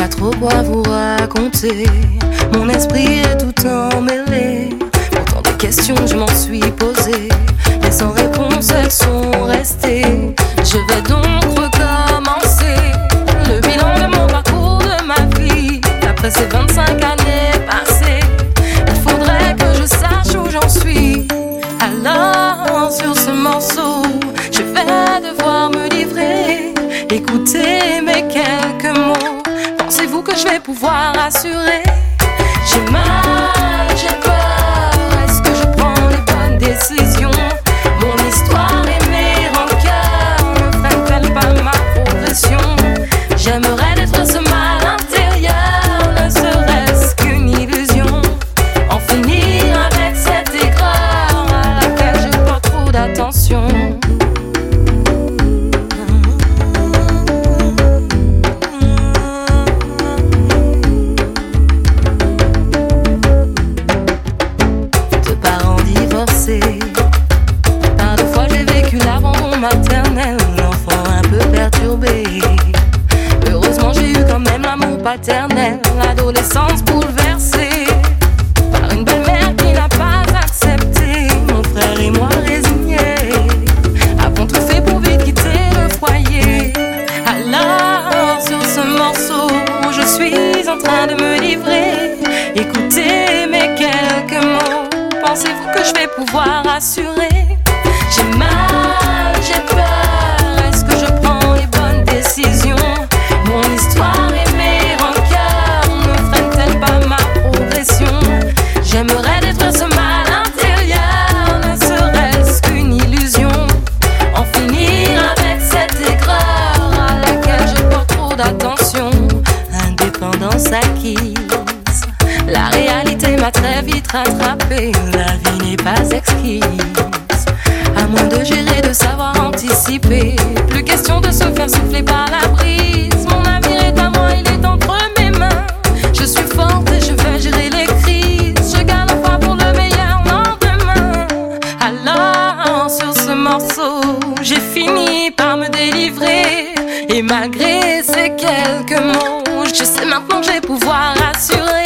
pas trop quoi vous raconter. Mon esprit est tout emmêlé. Pourtant des questions je m'en suis posé, mais sans réponse elles sont restées. Je vais donc recommencer le bilan de mon parcours, de ma vie. Après ces 25 années passées, il faudrait que je sache où j'en suis. Alors sur ce morceau, je vais devoir me livrer. Écoutez mes quelques mots. Pensez-vous que je vais pouvoir assurer? J'ai mal, j'ai peur. Est-ce que je prends les bonnes décisions? Mon histoire et mes rancœurs ne freinent-elles pas ma progression? J'aimerais détruire ce mal intérieur, ne serait-ce qu'une illusion. En finir avec cette aigreur à laquelle je porte trop d'attention. Par deux fois j'ai vécu l'abandon maternel, l'enfant un peu perturbé. Heureusement j'ai eu quand même l'amour paternel. L'adolescence bouleversée par une belle-mère qui n'a pas accepté. Mon frère et moi résignés avons tout fait pour vite quitter le foyer. Alors sur ce morceau je suis en train de me livrer. Écoutez mes quelques mots. Pensez-vous que je vais pouvoir assurer? J'ai mal, j'ai peur. Est-ce que je prends les bonnes décisions? Mon histoire et mes rancœurs ne freinent-elles pas ma progression? J'aimerais détruire ce mal intérieur, ne serait-ce qu'une illusion. En finir avec cette aigreur à laquelle je porte trop d'attention. Indépendance acquise, la réalité m'a très vite rattrapé. La vie n'est pas exquise, à moins de gérer, de savoir anticiper. Plus question de se faire souffler par la brise. Mon avenir est à moi, il est entre mes mains. Je suis forte et je vais gérer les crises. Je garde la foi pour le meilleur lendemain. Alors sur ce morceau, j'ai fini par me délivrer. Et malgré ces quelques mots, je sais maintenant que je vais pouvoir assurer.